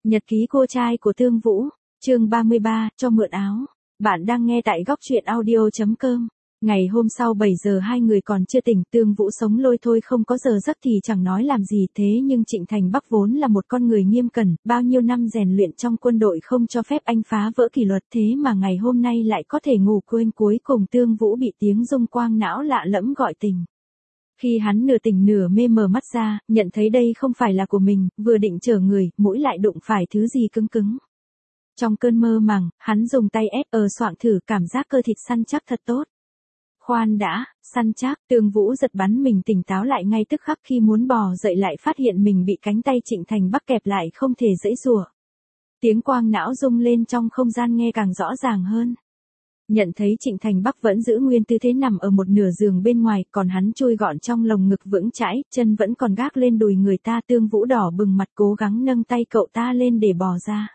Nhật ký cô trai của Tương Vũ, chương 33, cho mượn áo. Bạn đang nghe tại góc truyện audio.com. Ngày hôm sau 7 giờ hai người còn chưa tỉnh, Tương Vũ sống lôi thôi không có giờ giấc thì chẳng nói làm gì, thế nhưng Trịnh Thành Bắc vốn là một con người nghiêm cẩn, bao nhiêu năm rèn luyện trong quân đội không cho phép anh phá vỡ kỷ luật, thế mà ngày hôm nay lại có thể ngủ quên. Cuối cùng Tương Vũ bị tiếng rung quang não lạ lẫm gọi tỉnh. Khi hắn nửa tỉnh nửa mê mở mắt ra, nhận thấy đây không phải là của mình, vừa định trở người, mũi lại đụng phải thứ gì cứng cứng. Trong cơn mơ màng, hắn dùng tay soạng thử cảm giác cơ thịt săn chắc thật tốt. Khoan đã, săn chắc, Tương Vũ giật bắn mình tỉnh táo lại ngay tức khắc khi muốn bò dậy lại phát hiện mình bị cánh tay Trịnh Thành Bắc kẹp lại không thể giãy giụa. Tiếng quang não rung lên trong không gian nghe càng rõ ràng hơn. Nhận thấy Trịnh Thành Bắc vẫn giữ nguyên tư thế nằm ở một nửa giường bên ngoài, còn hắn chui gọn trong lồng ngực vững chãi, chân vẫn còn gác lên đùi người ta. Tương Vũ đỏ bừng mặt cố gắng nâng tay cậu ta lên để bò ra.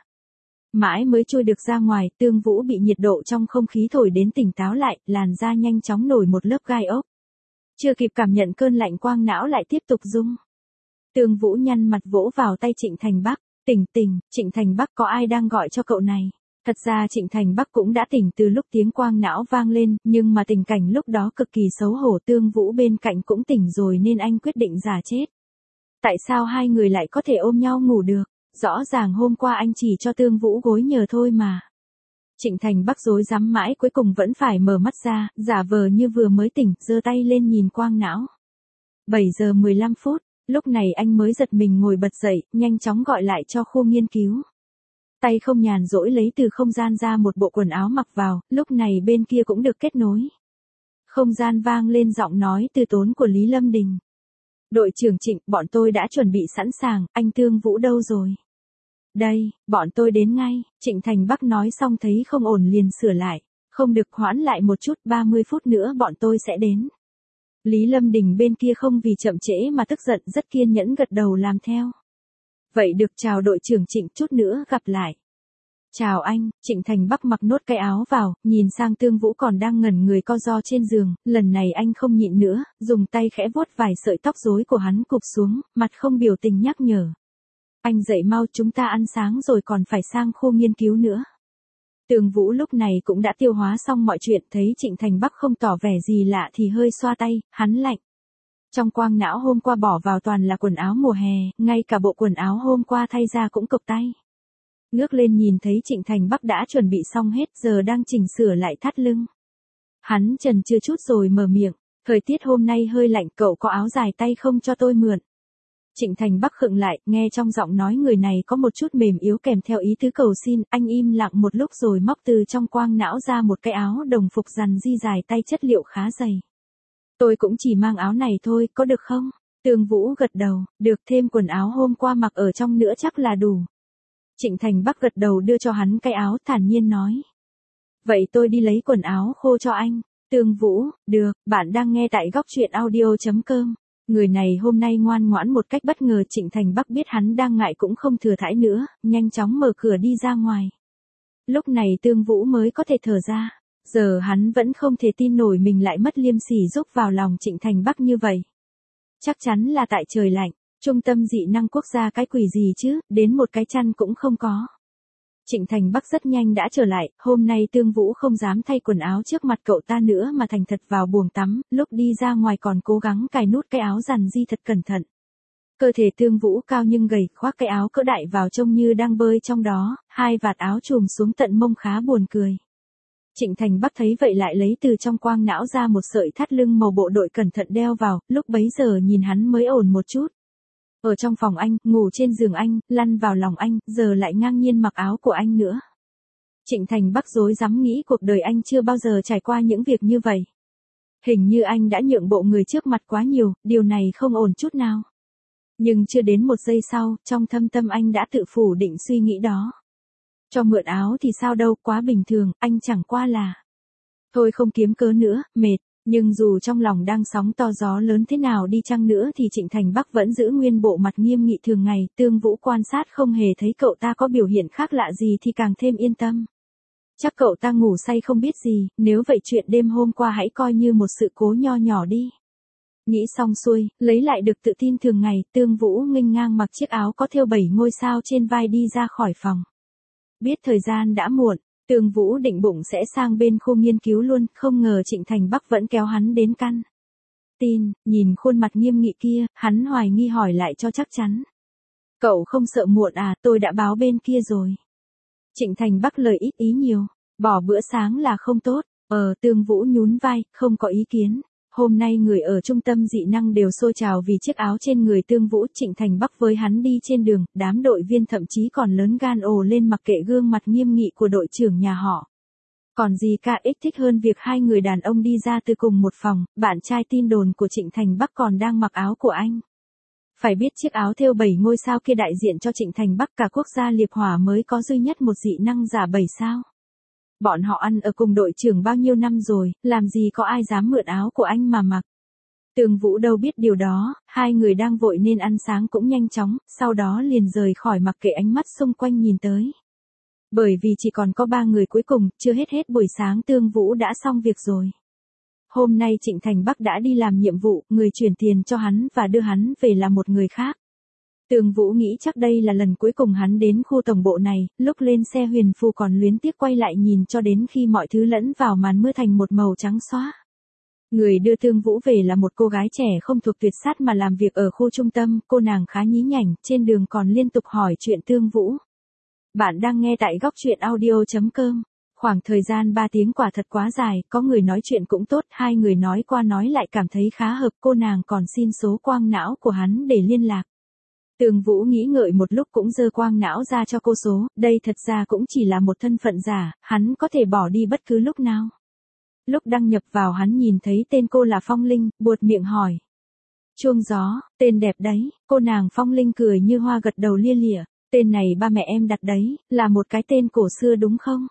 Mãi mới chui được ra ngoài, Tương Vũ bị nhiệt độ trong không khí thổi đến tỉnh táo lại, làn da nhanh chóng nổi một lớp gai ốc. Chưa kịp cảm nhận cơn lạnh quang não lại tiếp tục rung. Tương Vũ nhăn mặt vỗ vào tay Trịnh Thành Bắc, tỉnh, Trịnh Thành Bắc có ai đang gọi cho cậu này? Thật ra Trịnh Thành Bắc cũng đã tỉnh từ lúc tiếng quang não vang lên, nhưng mà tình cảnh lúc đó cực kỳ xấu hổ. Tương Vũ bên cạnh cũng tỉnh rồi nên anh quyết định giả chết. Tại sao hai người lại có thể ôm nhau ngủ được? Rõ ràng hôm qua anh chỉ cho Tương Vũ gối nhờ thôi mà. Trịnh Thành Bắc rối rắm mãi cuối cùng vẫn phải mở mắt ra, giả vờ như vừa mới tỉnh, giơ tay lên nhìn quang não. 7 giờ 15 phút, lúc này anh mới giật mình ngồi bật dậy, nhanh chóng gọi lại cho khu nghiên cứu. Tay không nhàn rỗi lấy từ không gian ra một bộ quần áo mặc vào, lúc này bên kia cũng được kết nối. Không gian vang lên giọng nói từ tốn của Lý Lâm Đình. Đội trưởng Trịnh, bọn tôi đã chuẩn bị sẵn sàng, anh Tương Vũ đâu rồi? Đây, bọn tôi đến ngay, Trịnh Thành Bắc nói xong thấy không ổn liền sửa lại. Không được, hoãn lại một chút, 30 phút nữa bọn tôi sẽ đến. Lý Lâm Đình bên kia không vì chậm trễ mà tức giận, rất kiên nhẫn gật đầu làm theo. Vậy được, chào đội trưởng Trịnh, chút nữa gặp lại. Chào anh, Trịnh Thành Bắc mặc nốt cái áo vào, nhìn sang Tương Vũ còn đang ngẩn người co ro trên giường, lần này anh không nhịn nữa, dùng tay khẽ vuốt vài sợi tóc rối của hắn cụp xuống, mặt không biểu tình nhắc nhở. Anh dậy mau, chúng ta ăn sáng rồi còn phải sang khu nghiên cứu nữa. Tương Vũ lúc này cũng đã tiêu hóa xong mọi chuyện, thấy Trịnh Thành Bắc không tỏ vẻ gì lạ thì hơi xoa tay, hắn lạnh. Trong quang não hôm qua bỏ vào toàn là quần áo mùa hè, ngay cả bộ quần áo hôm qua thay ra cũng cộc tay. Ngước lên nhìn thấy Trịnh Thành Bắc đã chuẩn bị xong hết, giờ đang chỉnh sửa lại thắt lưng. Hắn chần chừ chút rồi mở miệng, thời tiết hôm nay hơi lạnh, cậu có áo dài tay không cho tôi mượn? Trịnh Thành Bắc khựng lại, nghe trong giọng nói người này có một chút mềm yếu kèm theo ý tứ cầu xin, anh im lặng một lúc rồi móc từ trong quang não ra một cái áo đồng phục rằn di dài tay chất liệu khá dày. Tôi cũng chỉ mang áo này thôi, có được không? Tương Vũ gật đầu, được, thêm quần áo hôm qua mặc ở trong nữa chắc là đủ. Trịnh Thành Bắc gật đầu đưa cho hắn cái áo, thản nhiên nói. Vậy tôi đi lấy quần áo khô cho anh. Tương Vũ, được, bạn đang nghe tại góc truyện audio.com. Người này hôm nay ngoan ngoãn một cách bất ngờ. Trịnh Thành Bắc biết hắn đang ngại cũng không thừa thãi nữa, nhanh chóng mở cửa đi ra ngoài. Lúc này Tương Vũ mới có thể thở ra. Giờ hắn vẫn không thể tin nổi mình lại mất liêm sỉ rúc vào lòng Trịnh Thành Bắc như vậy. Chắc chắn là tại trời lạnh. Trung tâm dị năng quốc gia cái quỷ gì chứ, đến một cái chăn cũng không có. Trịnh Thành Bắc rất nhanh đã trở lại, hôm nay Tương Vũ không dám thay quần áo trước mặt cậu ta nữa mà thành thật vào buồng tắm, lúc đi ra ngoài còn cố gắng cài nút cái áo rằn di thật cẩn thận. Cơ thể Tương Vũ cao nhưng gầy, khoác cái áo cỡ đại vào trông như đang bơi trong đó, hai vạt áo trùm xuống tận mông khá buồn cười. Trịnh Thành Bắc thấy vậy lại lấy từ trong quang não ra một sợi thắt lưng màu bộ đội cẩn thận đeo vào, lúc bấy giờ nhìn hắn mới ổn một chút. Ở trong phòng anh, ngủ trên giường anh, lăn vào lòng anh, giờ lại ngang nhiên mặc áo của anh nữa. Trịnh Thành Bắc rối rắm nghĩ cuộc đời anh chưa bao giờ trải qua những việc như vậy. Hình như anh đã nhượng bộ người trước mặt quá nhiều, điều này không ổn chút nào. Nhưng chưa đến một giây sau, trong thâm tâm anh đã tự phủ định suy nghĩ đó. Cho mượn áo thì sao đâu, quá bình thường, anh chẳng qua là. Thôi không kiếm cớ nữa, mệt. Nhưng dù trong lòng đang sóng to gió lớn thế nào đi chăng nữa thì Trịnh Thành Bắc vẫn giữ nguyên bộ mặt nghiêm nghị thường ngày. Tương Vũ quan sát không hề thấy cậu ta có biểu hiện khác lạ gì thì càng thêm yên tâm. Chắc cậu ta ngủ say không biết gì, nếu vậy chuyện đêm hôm qua hãy coi như một sự cố nho nhỏ đi. Nghĩ xong xuôi, lấy lại được tự tin thường ngày, Tương Vũ nghênh ngang mặc chiếc áo có thêu 7 ngôi sao trên vai đi ra khỏi phòng. Biết thời gian đã muộn, Tương Vũ định bụng sẽ sang bên khu nghiên cứu luôn, không ngờ Trịnh Thành Bắc vẫn kéo hắn đến căn tin, nhìn khuôn mặt nghiêm nghị kia, hắn hoài nghi hỏi lại cho chắc chắn. Cậu không sợ muộn à, tôi đã báo bên kia rồi. Trịnh Thành Bắc lời ít ý nhiều, bỏ bữa sáng là không tốt, Tương Vũ nhún vai, không có ý kiến. Hôm nay người ở trung tâm dị năng đều xôi trào vì chiếc áo trên người Tương Vũ. Trịnh Thành Bắc với hắn đi trên đường, đám đội viên thậm chí còn lớn gan ồ lên mặc kệ gương mặt nghiêm nghị của đội trưởng nhà họ. Còn gì cả ích thích hơn việc hai người đàn ông đi ra từ cùng một phòng, bạn trai tin đồn của Trịnh Thành Bắc còn đang mặc áo của anh. Phải biết chiếc áo thêu 7 ngôi sao kia đại diện cho Trịnh Thành Bắc, cả quốc gia liệp hỏa mới có duy nhất một dị năng giả 7 sao. Bọn họ ăn ở cùng đội trưởng bao nhiêu năm rồi, làm gì có ai dám mượn áo của anh mà mặc. Tương Vũ đâu biết điều đó, hai người đang vội nên ăn sáng cũng nhanh chóng, sau đó liền rời khỏi mặc kệ ánh mắt xung quanh nhìn tới. Bởi vì chỉ còn có 3 người cuối cùng, chưa hết buổi sáng Tương Vũ đã xong việc rồi. Hôm nay Trịnh Thành Bắc đã đi làm nhiệm vụ, người chuyển tiền cho hắn và đưa hắn về là một người khác. Tương Vũ nghĩ chắc đây là lần cuối cùng hắn đến khu tổng bộ này, lúc lên xe huyền phù còn luyến tiếc quay lại nhìn cho đến khi mọi thứ lẫn vào màn mưa thành một màu trắng xóa. Người đưa Tương Vũ về là một cô gái trẻ không thuộc tuyệt sát mà làm việc ở khu trung tâm, cô nàng khá nhí nhảnh, trên đường còn liên tục hỏi chuyện Tương Vũ. Bạn đang nghe tại góc truyện audio.com. Khoảng thời gian 3 tiếng quả thật quá dài, có người nói chuyện cũng tốt, hai người nói qua nói lại cảm thấy khá hợp, cô nàng còn xin số quang não của hắn để liên lạc. Tương Vũ nghĩ ngợi một lúc cũng giơ quang não ra cho cô số, đây thật ra cũng chỉ là một thân phận giả, hắn có thể bỏ đi bất cứ lúc nào. Lúc đăng nhập vào hắn nhìn thấy tên cô là Phong Linh, buột miệng hỏi. Chuông gió, tên đẹp đấy, cô nàng Phong Linh cười như hoa gật đầu lia lịa, tên này ba mẹ em đặt đấy, là một cái tên cổ xưa đúng không?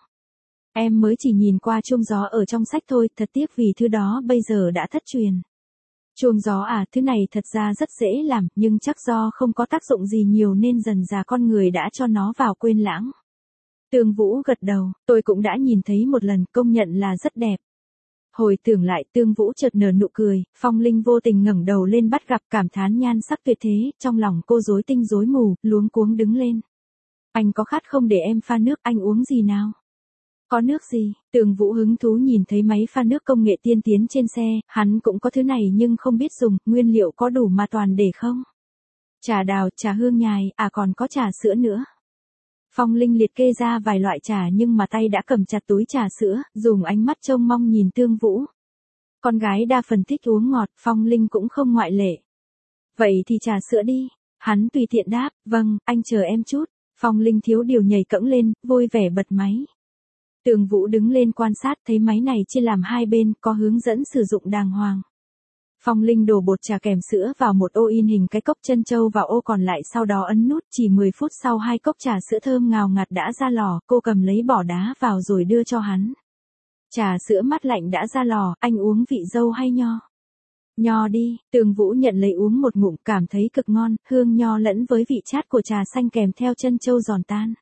Em mới chỉ nhìn qua chuông gió ở trong sách thôi, thật tiếc vì thứ đó bây giờ đã thất truyền. Chuông gió à, thứ này thật ra rất dễ làm, nhưng chắc do không có tác dụng gì nhiều nên dần dà con người đã cho nó vào quên lãng. Tương Vũ gật đầu, tôi cũng đã nhìn thấy một lần, công nhận là rất đẹp. Hồi tưởng lại, Tương Vũ chợt nở nụ cười, Phong Linh vô tình ngẩng đầu lên bắt gặp, cảm thán nhan sắc tuyệt thế, trong lòng cô rối tinh rối mù, luống cuống đứng lên. Anh có khát không để em pha nước, anh uống gì nào? Có nước gì? Tương Vũ hứng thú nhìn thấy máy pha nước công nghệ tiên tiến trên xe, hắn cũng có thứ này nhưng không biết dùng, nguyên liệu có đủ mà toàn để không? Trà đào, trà hương nhài, à còn có trà sữa nữa. Phong Linh liệt kê ra vài loại trà nhưng mà tay đã cầm chặt túi trà sữa, dùng ánh mắt trông mong nhìn Tương Vũ. Con gái đa phần thích uống ngọt, Phong Linh cũng không ngoại lệ. Vậy thì trà sữa đi. Hắn tùy tiện đáp, vâng, anh chờ em chút. Phong Linh thiếu điều nhảy cẫng lên, vui vẻ bật máy. Tương Vũ đứng lên quan sát thấy máy này chia làm hai bên, có hướng dẫn sử dụng đàng hoàng. Phong Linh đổ bột trà kèm sữa vào một ô in hình cái cốc trân châu vào ô còn lại, sau đó ấn nút, chỉ 10 phút sau 2 cốc trà sữa thơm ngào ngạt đã ra lò, cô cầm lấy bỏ đá vào rồi đưa cho hắn. Trà sữa mát lạnh đã ra lò, anh uống vị dâu hay nho? Nho đi, Tương Vũ nhận lấy uống một ngụm, cảm thấy cực ngon, hương nho lẫn với vị chát của trà xanh kèm theo trân châu giòn tan.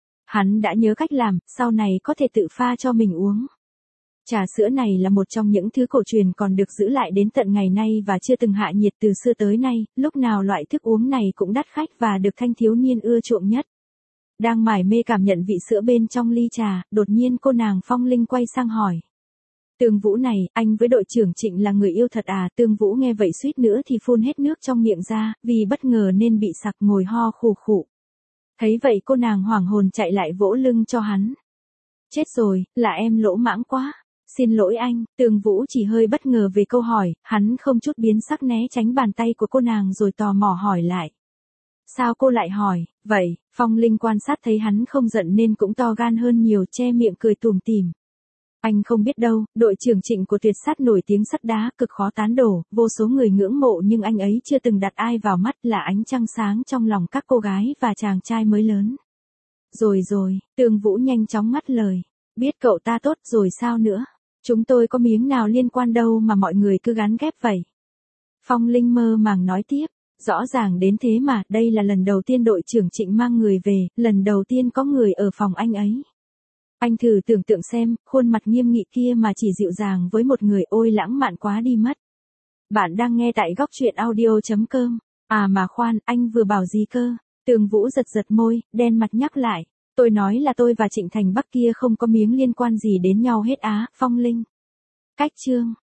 Hắn đã nhớ cách làm, sau này có thể tự pha cho mình uống. Trà sữa này là một trong những thứ cổ truyền còn được giữ lại đến tận ngày nay và chưa từng hạ nhiệt từ xưa tới nay, lúc nào loại thức uống này cũng đắt khách và được thanh thiếu niên ưa chuộng nhất. Đang mải mê cảm nhận vị sữa bên trong ly trà, đột nhiên cô nàng Phong Linh quay sang hỏi. Tương Vũ này, anh với đội trưởng Trịnh là người yêu thật à? Tương Vũ nghe vậy suýt nữa thì phun hết nước trong miệng ra, vì bất ngờ nên bị sặc ngồi ho khù khụ. Thấy vậy cô nàng hoảng hồn chạy lại vỗ lưng cho hắn. Chết rồi, là em lỗ mãng quá. Xin lỗi anh, Tương Vũ chỉ hơi bất ngờ về câu hỏi, hắn không chút biến sắc né tránh bàn tay của cô nàng rồi tò mò hỏi lại. Sao cô lại hỏi, vậy? Phong Linh quan sát thấy hắn không giận nên cũng to gan hơn nhiều, che miệng cười tủm tỉm. Anh không biết đâu, đội trưởng Trịnh của tuyệt sát nổi tiếng sắt đá, cực khó tán đổ, vô số người ngưỡng mộ nhưng anh ấy chưa từng đặt ai vào mắt, là ánh trăng sáng trong lòng các cô gái và chàng trai mới lớn. Rồi, Tương Vũ nhanh chóng ngắt lời. Biết cậu ta tốt rồi sao nữa? Chúng tôi có miếng nào liên quan đâu mà mọi người cứ gắn ghép vậy. Phong Linh mơ màng nói tiếp. Rõ ràng đến thế mà, đây là lần đầu tiên đội trưởng Trịnh mang người về, lần đầu tiên có người ở phòng anh ấy. Anh thử tưởng tượng xem, khuôn mặt nghiêm nghị kia mà chỉ dịu dàng với một người, ôi lãng mạn quá đi mất. Bạn đang nghe tại góc chuyện audio.com. À mà khoan, anh vừa bảo gì cơ? Tường Vũ giật giật môi, đen mặt nhắc lại. Tôi nói là tôi và Trịnh Thành Bắc kia không có miếng liên quan gì đến nhau hết á, Phong Linh. Cách chương.